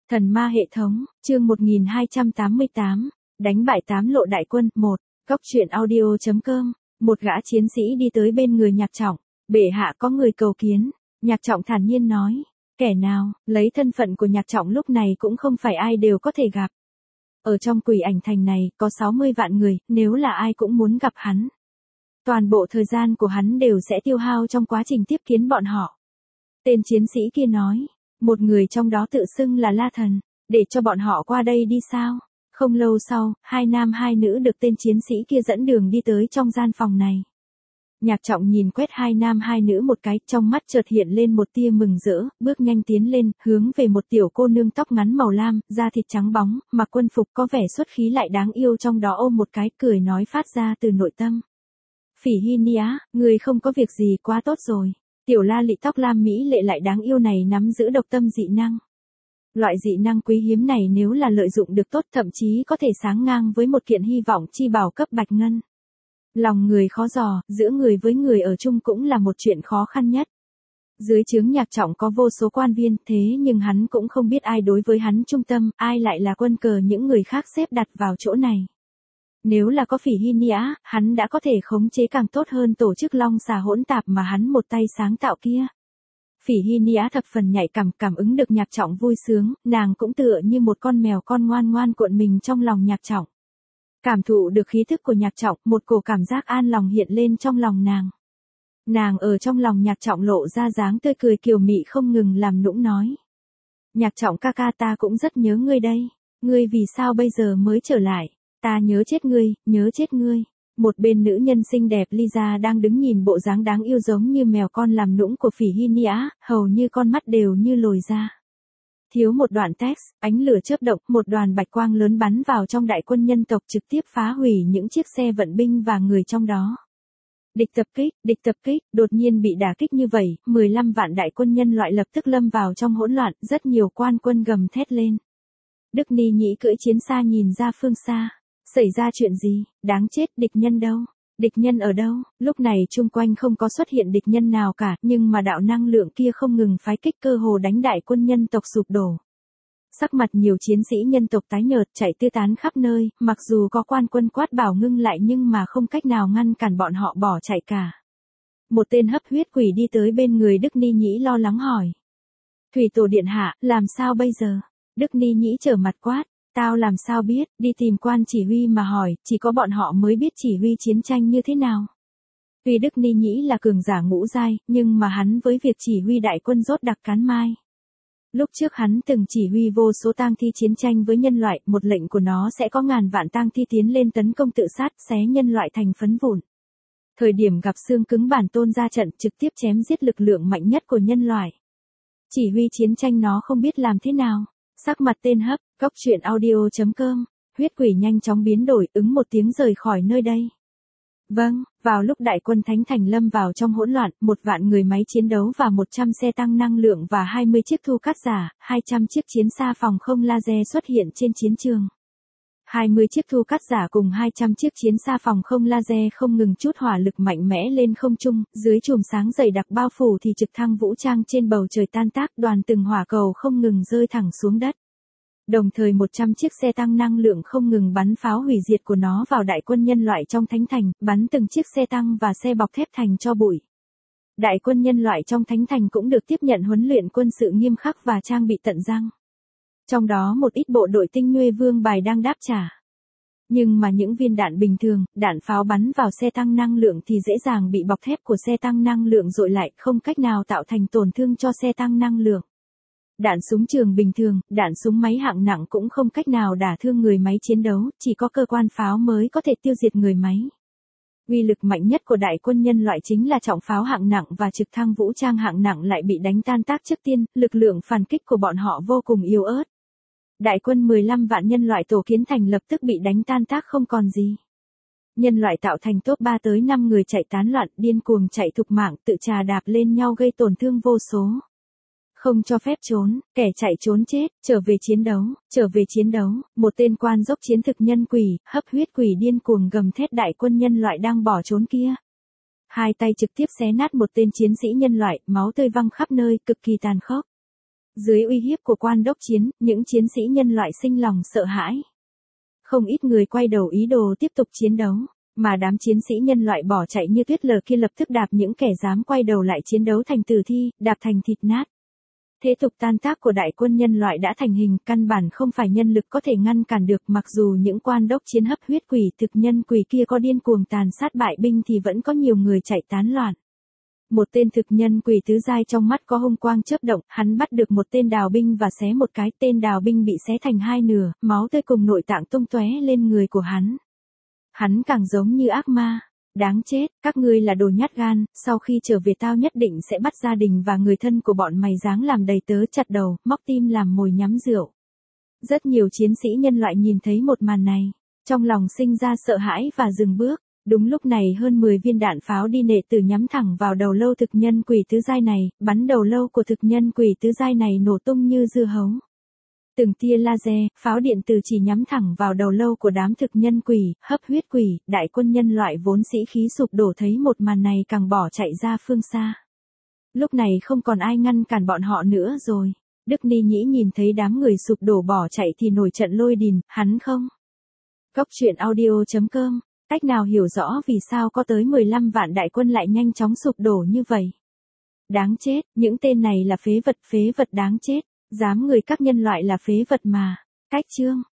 Thần ma hệ thống, chương 1288, đánh bại 8 lộ đại quân, 1, Góc truyện audio.com, một gã chiến sĩ đi tới bên người Nhạc Trọng, bệ hạ có người cầu kiến, Nhạc Trọng thản nhiên nói, kẻ nào, lấy thân phận của Nhạc Trọng lúc này cũng không phải ai đều có thể gặp. Ở trong Quỷ Ảnh Thành này, có 60 vạn người, nếu là ai cũng muốn gặp hắn. Toàn bộ thời gian của hắn đều sẽ tiêu hao trong quá trình tiếp kiến bọn họ. Tên chiến sĩ kia nói, một người trong đó tự xưng là La Thần, để cho bọn họ qua đây đi sao? Không lâu sau, 2 nam 2 nữ được tên chiến sĩ kia dẫn đường đi tới trong gian phòng này. Nhạc Trọng nhìn quét 2 nam 2 nữ một cái, trong mắt chợt hiện lên một tia mừng rỡ, bước nhanh tiến lên, hướng về một tiểu cô nương tóc ngắn màu lam, da thịt trắng bóng, mặc quân phục có vẻ xuất khí lại đáng yêu, trong đó ôm một cái, cười nói phát ra từ nội tâm. Phỉ Hy Nia, người không có việc gì, quá tốt rồi. Tiểu la lị tóc lam mỹ lệ lại đáng yêu này nắm giữ độc tâm dị năng. Loại dị năng quý hiếm này nếu là lợi dụng được tốt, thậm chí có thể sáng ngang với một kiện hy vọng chi bảo cấp bạch ngân. Lòng người khó dò, giữa người với người ở chung cũng là một chuyện khó khăn nhất. Dưới trướng Nhạc Trọng có vô số quan viên, thế nhưng hắn cũng không biết ai đối với hắn trung tâm, ai lại là quân cờ những người khác xếp đặt vào chỗ này. Nếu là có Phỉ Hy Nia, hắn đã có thể khống chế càng tốt hơn tổ chức long xà hỗn tạp mà hắn một tay sáng tạo kia. Phỉ Hy Nia thập phần nhạy cảm ứng được Nhạc Trọng vui sướng, nàng cũng tựa như một con mèo con ngoan ngoan cuộn mình trong lòng Nhạc Trọng. Cảm thụ được khí thức của Nhạc Trọng, một cổ cảm giác an lòng hiện lên trong lòng nàng. Nàng ở trong lòng Nhạc Trọng lộ ra dáng tươi cười kiều mị không ngừng làm nũng nói. Nhạc Trọng ca ca, ta cũng rất nhớ ngươi đây. Ngươi vì sao bây giờ mới trở lại? Ta nhớ chết ngươi, nhớ chết ngươi. Một bên nữ nhân xinh đẹp Lisa đang đứng nhìn bộ dáng đáng yêu giống như mèo con làm nũng của Phỉ Hy Nia, hầu như con mắt đều như lồi ra. Thiếu một đoạn text, ánh lửa chớp động, một đoàn bạch quang lớn bắn vào trong đại quân nhân tộc, trực tiếp phá hủy những chiếc xe vận binh và người trong đó. Địch tập kích, đột nhiên bị đả kích như vậy, 15 vạn đại quân nhân loại lập tức lâm vào trong hỗn loạn, rất nhiều quan quân gầm thét lên. Đức Ni Nhĩ cưỡi chiến xa nhìn ra phương xa. Xảy ra chuyện gì? Đáng chết, địch nhân đâu? Địch nhân ở đâu? Lúc này chung quanh không có xuất hiện địch nhân nào cả, nhưng mà đạo năng lượng kia không ngừng phái kích, cơ hồ đánh đại quân nhân tộc sụp đổ. Sắc mặt nhiều chiến sĩ nhân tộc tái nhợt, chạy tứ tán khắp nơi, mặc dù có quan quân quát bảo ngưng lại nhưng mà không cách nào ngăn cản bọn họ bỏ chạy cả. Một tên hấp huyết quỷ đi tới bên người Đức Ni Nhĩ lo lắng hỏi. Thủy tổ điện hạ, làm sao bây giờ? Đức Ni Nhĩ trở mặt quát. Tao làm sao biết, đi tìm quan chỉ huy mà hỏi, chỉ có bọn họ mới biết chỉ huy chiến tranh như thế nào. Tuy Đức Ni Nhĩ là cường giả ngũ giai, nhưng mà hắn với việc chỉ huy đại quân rốt đặc cán mai. Lúc trước hắn từng chỉ huy vô số tang thi chiến tranh với nhân loại, một lệnh của nó sẽ có ngàn vạn tang thi tiến lên tấn công tự sát, xé nhân loại thành phấn vụn. Thời điểm gặp xương cứng bản tôn ra trận, trực tiếp chém giết lực lượng mạnh nhất của nhân loại. Chỉ huy chiến tranh nó không biết làm thế nào. Sắc mặt tên hấp, Góc truyện audio.com, huyết quỷ nhanh chóng biến đổi, ứng một tiếng rời khỏi nơi đây. Vâng, vào lúc đại quân Thánh Thành lâm vào trong hỗn loạn, 1 vạn người máy chiến đấu và 100 xe tăng năng lượng và 20 chiếc thu cắt giả, 200 chiếc chiến xa phòng không laser xuất hiện trên chiến trường. 20 chiếc thu cắt giả cùng 200 chiếc chiến xa phòng không laser không ngừng chút hỏa lực mạnh mẽ lên không trung, dưới chùm sáng dày đặc bao phủ thì trực thăng vũ trang trên bầu trời tan tác, đoàn từng hỏa cầu không ngừng rơi thẳng xuống đất. Đồng thời 100 chiếc xe tăng năng lượng không ngừng bắn pháo hủy diệt của nó vào đại quân nhân loại trong Thánh Thành, bắn từng chiếc xe tăng và xe bọc thép thành tro bụi. Đại quân nhân loại trong Thánh Thành cũng được tiếp nhận huấn luyện quân sự nghiêm khắc và trang bị tận răng. Trong đó một ít bộ đội tinh nhuệ vương bài đang đáp trả. Nhưng mà những viên đạn bình thường, đạn pháo bắn vào xe tăng năng lượng thì dễ dàng bị bọc thép của xe tăng năng lượng dội lại, không cách nào tạo thành tổn thương cho xe tăng năng lượng. Đạn súng trường bình thường, đạn súng máy hạng nặng cũng không cách nào đả thương người máy chiến đấu, chỉ có cơ quan pháo mới có thể tiêu diệt người máy. Uy lực mạnh nhất của đại quân nhân loại chính là trọng pháo hạng nặng và trực thăng vũ trang hạng nặng lại bị đánh tan tác trước tiên, lực lượng phản kích của bọn họ vô cùng yếu ớt. Đại quân 15 vạn nhân loại tổ kiến thành lập tức bị đánh tan tác không còn gì. Nhân loại tạo thành top 3 tới 5 người chạy tán loạn, điên cuồng chạy thục mạng, tự trà đạp lên nhau gây tổn thương vô số. Không cho phép trốn, kẻ chạy trốn chết, trở về chiến đấu, một tên quan dốc chiến thực nhân quỷ, hấp huyết quỷ điên cuồng gầm thét đại quân nhân loại đang bỏ trốn kia. Hai tay trực tiếp xé nát một tên chiến sĩ nhân loại, máu tươi văng khắp nơi, cực kỳ tàn khốc. Dưới uy hiếp của quan đốc chiến, những chiến sĩ nhân loại sinh lòng sợ hãi. Không ít người quay đầu ý đồ tiếp tục chiến đấu, mà đám chiến sĩ nhân loại bỏ chạy như tuyết lở kia lập tức đạp những kẻ dám quay đầu lại chiến đấu thành tử thi, đạp thành thịt nát. Thế tục tan tác của đại quân nhân loại đã thành hình, căn bản không phải nhân lực có thể ngăn cản được, mặc dù những quan đốc chiến hấp huyết quỷ thực nhân quỷ kia có điên cuồng tàn sát bại binh thì vẫn có nhiều người chạy tán loạn. Một tên thực nhân quỷ tứ giai trong mắt có hung quang chớp động, hắn bắt được một tên đào binh và xé một cái, tên đào binh bị xé thành hai nửa, máu tươi cùng nội tạng tung tóe lên người của hắn. Hắn càng giống như ác ma. Đáng chết, các ngươi là đồ nhát gan, sau khi trở về tao nhất định sẽ bắt gia đình và người thân của bọn mày giáng làm đầy tớ, chặt đầu, móc tim làm mồi nhắm rượu. Rất nhiều chiến sĩ nhân loại nhìn thấy một màn này, trong lòng sinh ra sợ hãi và dừng bước. Đúng lúc này hơn 10 viên đạn pháo đi nệ tử nhắm thẳng vào đầu lâu thực nhân quỷ tứ giai này, bắn đầu lâu của thực nhân quỷ tứ giai này nổ tung như dưa hấu. Từng tia laser, pháo điện tử chỉ nhắm thẳng vào đầu lâu của đám thực nhân quỷ, hấp huyết quỷ, đại quân nhân loại vốn sĩ khí sụp đổ thấy một màn này càng bỏ chạy ra phương xa. Lúc này không còn ai ngăn cản bọn họ nữa rồi. Đức Ni Nhĩ nhìn thấy đám người sụp đổ bỏ chạy thì nổi trận lôi đình, hắn không. Góc truyện audio.com, cách nào hiểu rõ vì sao có tới 15 vạn đại quân lại nhanh chóng sụp đổ như vậy. Đáng chết, những tên này là phế vật đáng chết. Dám người các nhân loại là phế vật mà. Cách chương